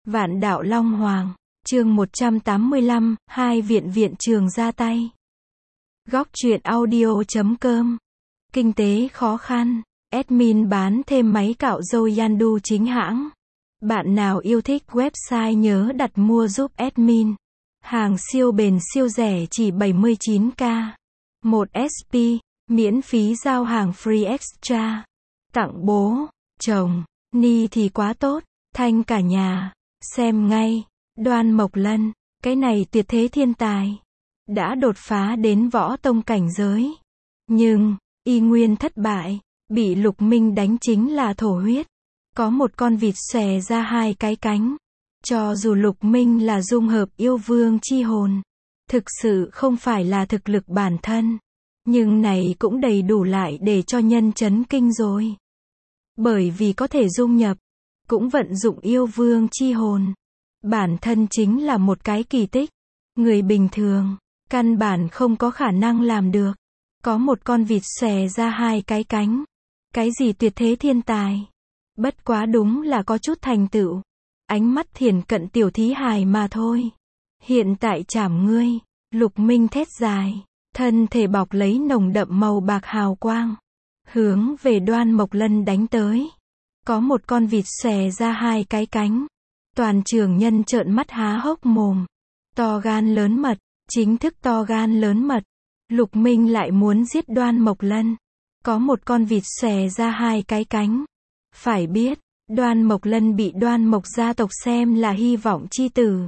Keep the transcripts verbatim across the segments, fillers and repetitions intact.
Vạn đạo Long Hoàng, chương một trăm tám mươi lăm, hai viện viện trường ra tay. Góc truyện audio chấm com. Kinh tế khó khăn, admin bán thêm máy cạo râu Yandu chính hãng. Bạn nào yêu thích website nhớ đặt mua giúp admin. Hàng siêu bền siêu rẻ chỉ bảy mươi chín k. một ét pê, miễn phí giao hàng free extra. Tặng bố, chồng, ni thì quá tốt, thanh cả nhà. Xem ngay, Đoan Mộc Lân, cái này tuyệt thế thiên tài. Đã đột phá đến võ tông cảnh giới. Nhưng, y nguyên thất bại, bị Lục Minh đánh chính là thổ huyết. Có một con vịt xòe ra hai cái cánh. Cho dù Lục Minh là dung hợp yêu vương chi hồn, thực sự không phải là thực lực bản thân. Nhưng này cũng đầy đủ lại để cho nhân chấn kinh rồi. Bởi vì có thể dung nhập, cũng vận dụng yêu vương chi hồn. Bản thân chính là một cái kỳ tích. Người bình thường, căn bản không có khả năng làm được. Có một con vịt xòe ra hai cái cánh. Cái gì tuyệt thế thiên tài. Bất quá đúng là có chút thành tựu. Ánh mắt thiển cận tiểu thí hài mà thôi. Hiện tại chảm ngươi. Lục Minh thét dài. Thân thể bọc lấy nồng đậm màu bạc hào quang. Hướng về Đoan Mộc Lân đánh tới. Có một con vịt xòe ra hai cái cánh. Toàn trường nhân trợn mắt há hốc mồm. To gan lớn mật, chính thức to gan lớn mật. Lục Minh lại muốn giết Đoan Mộc Lân. Có một con vịt xòe ra hai cái cánh. Phải biết, Đoan Mộc Lân bị Đoan Mộc gia tộc xem là hy vọng chi tử.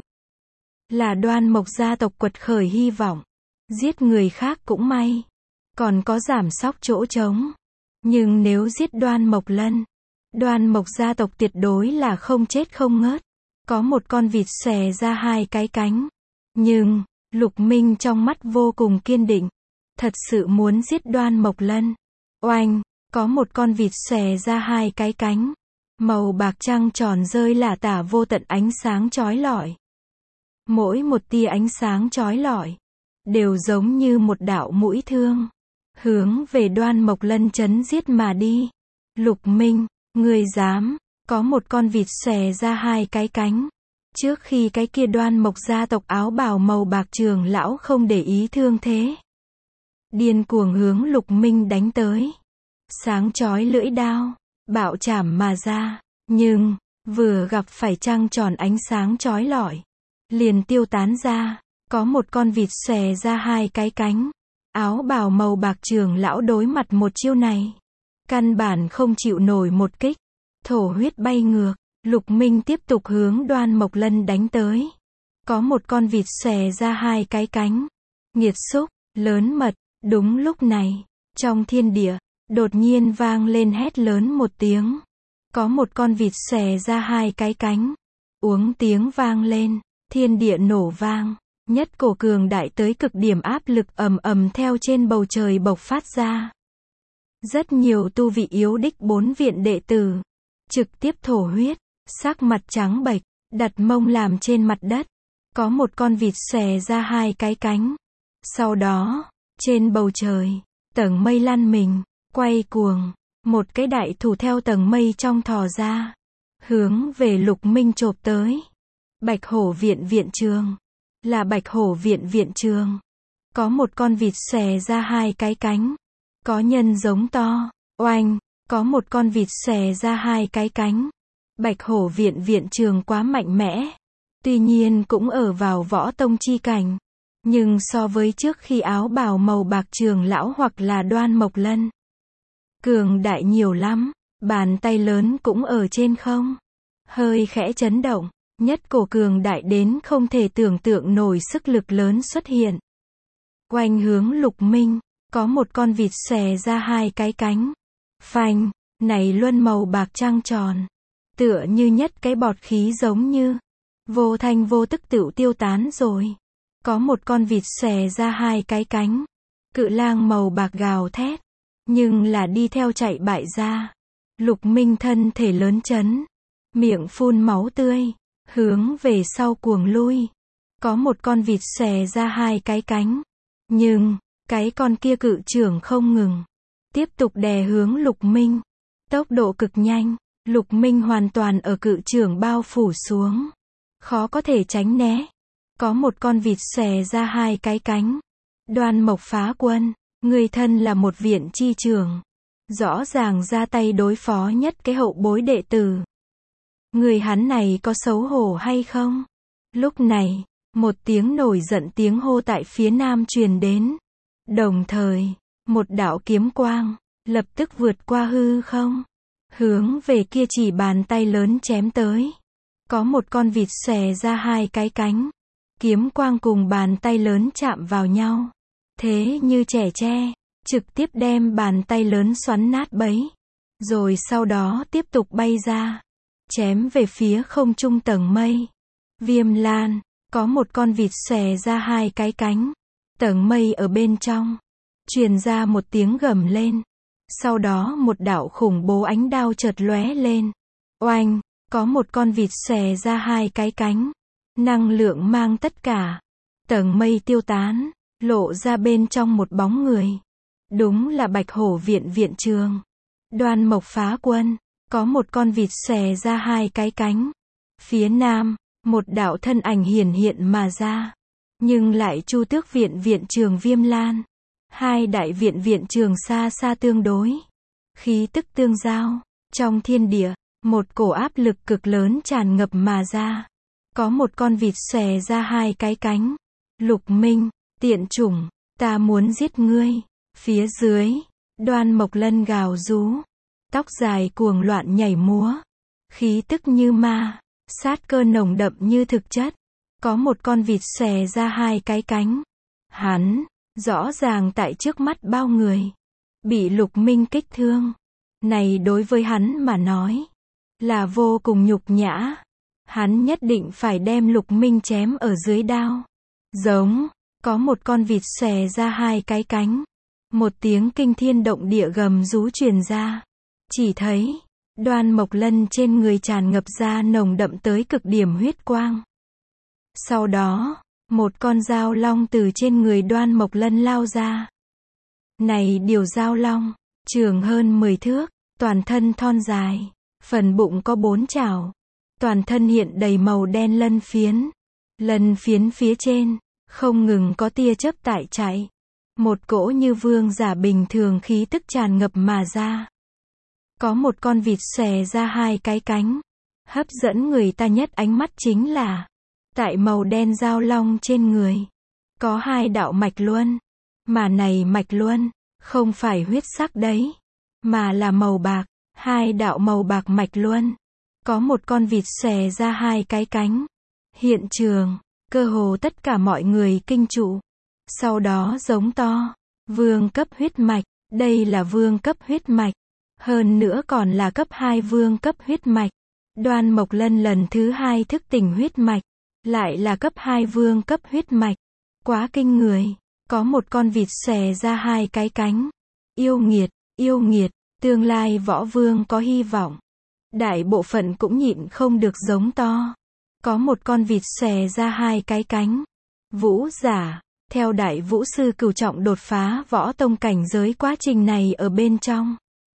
Là Đoan Mộc gia tộc quật khởi hy vọng. Giết người khác cũng may. Còn có giảm sóc chỗ trống. Nhưng nếu giết Đoan Mộc Lân, Đoan Mộc gia tộc tuyệt đối là không chết không ngớt. Có một con vịt xòe ra hai cái cánh. Nhưng, Lục Minh trong mắt vô cùng kiên định. Thật sự muốn giết Đoan Mộc Lân. Oanh, có một con vịt xòe ra hai cái cánh. Màu bạc trăng tròn rơi lả tả vô tận ánh sáng chói lọi. Mỗi một tia ánh sáng chói lọi, đều giống như một đạo mũi thương. Hướng về Đoan Mộc Lân chấn giết mà đi. Lục Minh, ngươi dám, có một con vịt xòe ra hai cái cánh. Trước khi cái kia Đoan Mộc gia tộc áo bào màu bạc trường lão không để ý thương thế. Điên cuồng hướng Lục Minh đánh tới. Sáng chói lưỡi đao, bạo chảm mà ra. Nhưng, vừa gặp phải trăng tròn ánh sáng chói lọi, liền tiêu tán ra. Có một con vịt xòe ra hai cái cánh. Áo bào màu bạc trường lão đối mặt một chiêu này. Căn bản không chịu nổi một kích. Thổ huyết bay ngược. Lục Minh tiếp tục hướng Đoan Mộc Lân đánh tới. Có một con vịt xòe ra hai cái cánh. Nghiệt xúc, lớn mật. Đúng lúc này, trong thiên địa, đột nhiên vang lên hét lớn một tiếng. Có một con vịt xòe ra hai cái cánh. Uống tiếng vang lên, thiên địa nổ vang. Nhất cổ cường đại tới cực điểm áp lực ầm ầm theo trên bầu trời bộc phát ra. Rất nhiều tu vị yếu đích bốn viện đệ tử, trực tiếp thổ huyết, sắc mặt trắng bệch, đặt mông làm trên mặt đất. Có một con vịt xòe ra hai cái cánh. Sau đó, trên bầu trời, tầng mây lăn mình, quay cuồng, một cái đại thủ theo tầng mây trong thò ra, hướng về Lục Minh chộp tới. Bạch Hổ viện viện trường. Là Bạch Hổ viện viện trường. Có một con vịt xòe ra hai cái cánh. Có nhân giống to. Oanh, có một con vịt xòe ra hai cái cánh. Bạch Hổ viện viện trường quá mạnh mẽ. Tuy nhiên cũng ở vào võ tông chi cảnh. Nhưng so với trước khi áo bào màu bạc trường lão hoặc là Đoan Mộc Lân, cường đại nhiều lắm. Bàn tay lớn cũng ở trên không. Hơi khẽ chấn động. Nhất cổ cường đại đến không thể tưởng tượng nổi sức lực lớn xuất hiện. Quanh hướng Lục Minh, có một con vịt xòe ra hai cái cánh. Phanh, này luân màu bạc trăng tròn. Tựa như nhất cái bọt khí giống như. Vô thanh vô tức tựu tiêu tán rồi. Có một con vịt xòe ra hai cái cánh. Cự lang màu bạc gào thét. Nhưng là đi theo chạy bại ra. Lục Minh thân thể lớn chấn. Miệng phun máu tươi. Hướng về sau cuồng lui. Có một con vịt xòe ra hai cái cánh. Nhưng, cái con kia cự trưởng không ngừng. Tiếp tục đè hướng Lục Minh. Tốc độ cực nhanh. Lục Minh hoàn toàn ở cự trưởng bao phủ xuống. khó có thể tránh né. Có một con vịt xòe ra hai cái cánh. Đoan Mộc Phá Quân, người thân là một viện chi trưởng. Rõ ràng ra tay đối phó nhất cái hậu bối đệ tử. Người hắn này có xấu hổ hay không? Lúc này, một tiếng nổi giận tiếng hô tại phía nam truyền đến. Đồng thời, một đạo kiếm quang, lập tức vượt qua hư không. Hướng về kia chỉ bàn tay lớn chém tới. Có một con vịt xòe ra hai cái cánh. Kiếm quang cùng bàn tay lớn chạm vào nhau. Thế như trẻ tre, trực tiếp đem bàn tay lớn xoắn nát bấy. Rồi sau đó tiếp tục bay ra. Chém về phía không trung tầng mây. Viêm Lan, có một con vịt xòe ra hai cái cánh. Tầng mây ở bên trong. Truyền ra một tiếng gầm lên. Sau đó một đạo khủng bố ánh đao chợt lóe lên. Oanh, có một con vịt xòe ra hai cái cánh. Năng lượng mang tất cả. Tầng mây tiêu tán, lộ ra bên trong một bóng người. Đúng là Bạch Hổ viện viện trường. Đoan Mộc Phá Quân, có một con vịt xòe ra hai cái cánh. Phía nam, một đạo thân ảnh hiển hiện mà ra. Nhưng lại Chu Tước viện viện trường Viêm Lan. Hai đại viện viện trường xa xa tương đối. Khí tức tương giao. Trong thiên địa, một cổ áp lực cực lớn tràn ngập mà ra. Có một con vịt xòe ra hai cái cánh. Lục Minh, tiện chủng, ta muốn giết ngươi. Phía dưới, Đoan Mộc Lân gào rú. Tóc dài cuồng loạn nhảy múa. Khí tức như ma, sát cơ nồng đậm như thực chất. Có một con vịt xòe ra hai cái cánh. Hắn, rõ ràng tại trước mắt bao người. Bị Lục Minh kích thương. Này đối với hắn mà nói. Là vô cùng nhục nhã. Hắn nhất định phải đem Lục Minh chém ở dưới đao. Giống, có một con vịt xòe ra hai cái cánh. Một tiếng kinh thiên động địa gầm rú truyền ra. Chỉ thấy, Đoan Mộc Lân trên người tràn ngập ra nồng đậm tới cực điểm huyết quang. Sau đó, một con dao long từ trên người Đoan Mộc Lân lao ra. Này điều dao long, trường hơn mười thước, toàn thân thon dài, phần bụng có bốn chảo. Toàn thân hiện đầy màu đen lân phiến. Lân phiến phía trên, không ngừng có tia chớp tại chạy. Một cỗ như vương giả bình thường khí tức tràn ngập mà ra. Có một con vịt xòe ra hai cái cánh. Hấp dẫn người ta nhất ánh mắt chính là, tại màu đen dao long trên người, có hai đạo mạch luân. Mà này mạch luân, không phải huyết sắc đấy, mà là màu bạc. Hai đạo màu bạc mạch luân. Có một con vịt xòe ra hai cái cánh. Hiện trường, cơ hồ tất cả mọi người kinh trụ. Sau đó giống to. Vương cấp huyết mạch, đây là vương cấp huyết mạch. Hơn nữa còn là cấp hai vương cấp huyết mạch. Đoan Mộc Lân lần thứ hai thức tỉnh huyết mạch. Lại là cấp hai vương cấp huyết mạch. Quá kinh người. Có một con vịt xòe ra hai cái cánh. Yêu nghiệt, yêu nghiệt, tương lai võ vương có hy vọng. Đại bộ phận cũng nhịn không được giống to. Có một con vịt xòe ra hai cái cánh. Vũ giả, theo đại vũ sư cửu trọng đột phá võ tông cảnh giới quá trình này ở bên trong.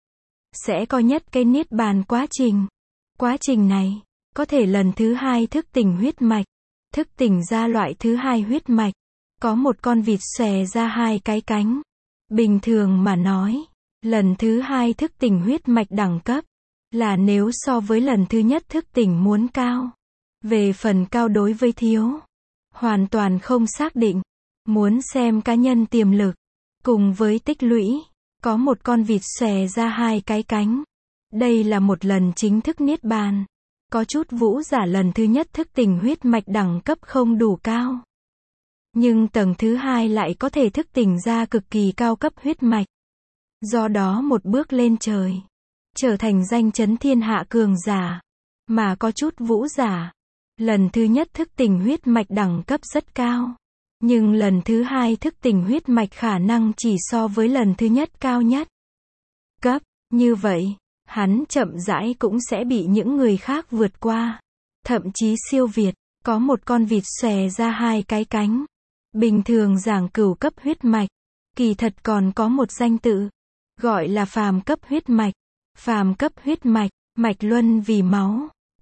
Sẽ có nhất cái niết bàn quá trình. Quá trình này, có thể lần thứ hai thức tỉnh huyết mạch. Thức tỉnh ra loại thứ hai huyết mạch. Có một con vịt xòe ra hai cái cánh. Bình thường mà nói, lần thứ hai thức tỉnh huyết mạch đẳng cấp. Là nếu so với lần thứ nhất thức tỉnh muốn cao. Về phần cao đối với thiếu. Hoàn toàn không xác định. Muốn xem cá nhân tiềm lực. Cùng với tích lũy. Có một con vịt xòe ra hai cái cánh. Đây là một lần chính thức niết bàn. Có chút vũ giả lần thứ nhất thức tỉnh huyết mạch đẳng cấp không đủ cao. Nhưng tầng thứ hai lại có thể thức tỉnh ra cực kỳ cao cấp huyết mạch. Do đó một bước lên trời. Trở thành danh chấn thiên hạ cường giả. Mà có chút vũ giả. Lần thứ nhất thức tỉnh huyết mạch đẳng cấp rất cao. Nhưng lần thứ hai thức tỉnh huyết mạch khả năng chỉ so với lần thứ nhất cao nhất. Cấp, như vậy, hắn chậm rãi cũng sẽ bị những người khác vượt qua. Thậm chí siêu việt, có một con vịt xòe ra hai cái cánh. Bình thường giảng cửu cấp huyết mạch. Kỳ thật còn có một danh tự. Gọi là phàm cấp huyết mạch. Phàm cấp huyết mạch, mạch luân vì máu.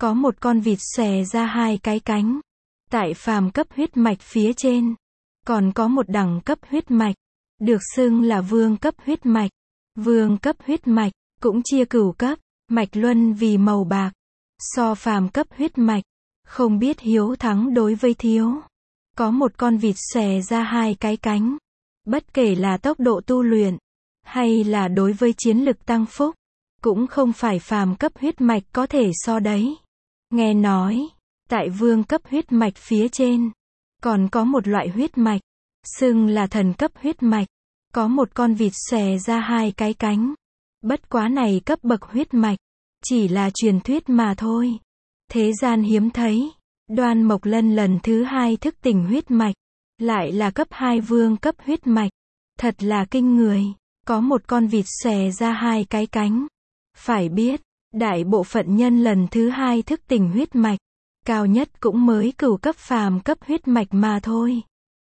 Có một con vịt xòe ra hai cái cánh. Tại phàm cấp huyết mạch phía trên, còn có một đẳng cấp huyết mạch, được xưng là vương cấp huyết mạch. Vương cấp huyết mạch, cũng chia cửu cấp, mạch luân vì màu bạc. So phàm cấp huyết mạch, không biết hiếu thắng đối với thiếu. Có một con vịt xòe ra hai cái cánh. Bất kể là tốc độ tu luyện, hay là đối với chiến lực tăng phúc, cũng không phải phàm cấp huyết mạch có thể so đấy. Nghe nói, tại vương cấp huyết mạch phía trên, còn có một loại huyết mạch, xưng là thần cấp huyết mạch. Có một con vịt xòe ra hai cái cánh. Bất quá này cấp bậc huyết mạch, chỉ là truyền thuyết mà thôi. Thế gian hiếm thấy. Đoan Mộc Lân lần thứ hai thức tỉnh huyết mạch, lại là cấp hai vương cấp huyết mạch. Thật là kinh người. Có một con vịt xòe ra hai cái cánh. Phải biết, đại bộ phận nhân lần thứ hai thức tỉnh huyết mạch, cao nhất cũng mới cửu cấp phàm cấp huyết mạch mà thôi.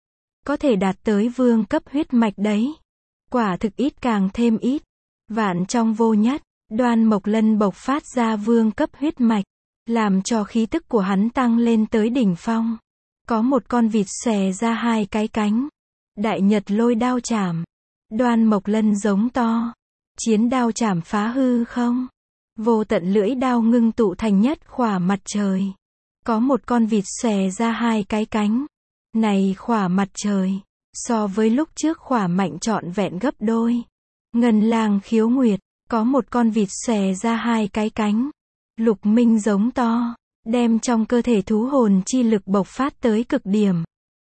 Có thể đạt tới vương cấp huyết mạch đấy. Quả thực ít càng thêm ít. Vạn trong vô nhất, Đoan Mộc Lân bộc phát ra vương cấp huyết mạch, làm cho khí tức của hắn tăng lên tới đỉnh phong. Có một con vịt xòe ra hai cái cánh. Đại Nhật lôi đao chảm. Đoan Mộc Lân giống to. Chiến đao chảm phá hư không. Vô tận lưỡi đao ngưng tụ thành nhất khỏa mặt trời. Có một con vịt xòe ra hai cái cánh. Này khỏa mặt trời, so với lúc trước khỏa mạnh trọn vẹn gấp đôi. Ngân Lang Khiếu Nguyệt, có một con vịt xòe ra hai cái cánh. Lục Minh giống to, đem trong cơ thể thú hồn chi lực bộc phát tới cực điểm.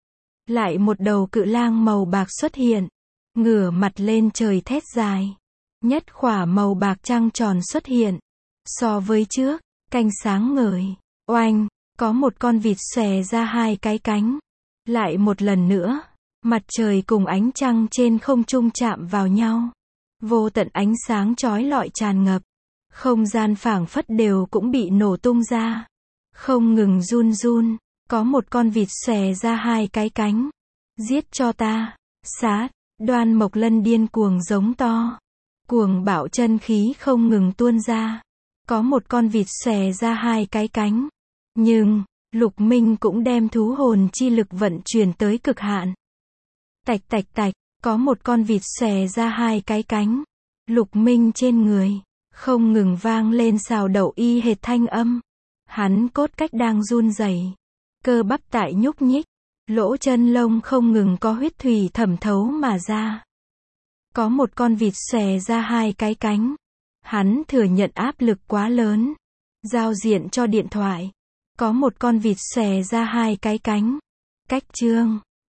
Lại một đầu cự lang màu bạc xuất hiện, ngửa mặt lên trời thét dài. Nhất khỏa màu bạc trăng tròn xuất hiện. So với trước, canh sáng ngời. Oanh, có một con vịt xòe ra hai cái cánh. Lại một lần nữa, mặt trời cùng ánh trăng trên không trung chạm vào nhau. Vô tận ánh sáng chói lọi tràn ngập. Không gian phảng phất đều cũng bị nổ tung ra. Không ngừng run run. Có một con vịt xòe ra hai cái cánh. Giết cho ta. Sát. Đoan Mộc Lân điên cuồng giống to. Cuồng bạo chân khí không ngừng tuôn ra. Có một con vịt xòe ra hai cái cánh. Nhưng, Lục Minh cũng đem thú hồn chi lực vận chuyển tới cực hạn. Tạch tạch tạch, có một con vịt xòe ra hai cái cánh. Lục Minh trên người, không ngừng vang lên xào đậu y hệt thanh âm. Hắn cốt cách đang run rẩy, cơ bắp tại nhúc nhích, lỗ chân lông không ngừng có huyết thủy thẩm thấu mà ra. Có một con vịt xòe ra hai cái cánh. Hắn thừa nhận áp lực quá lớn. Giao diện cho điện thoại. Có một con vịt xòe ra hai cái cánh. Cách chương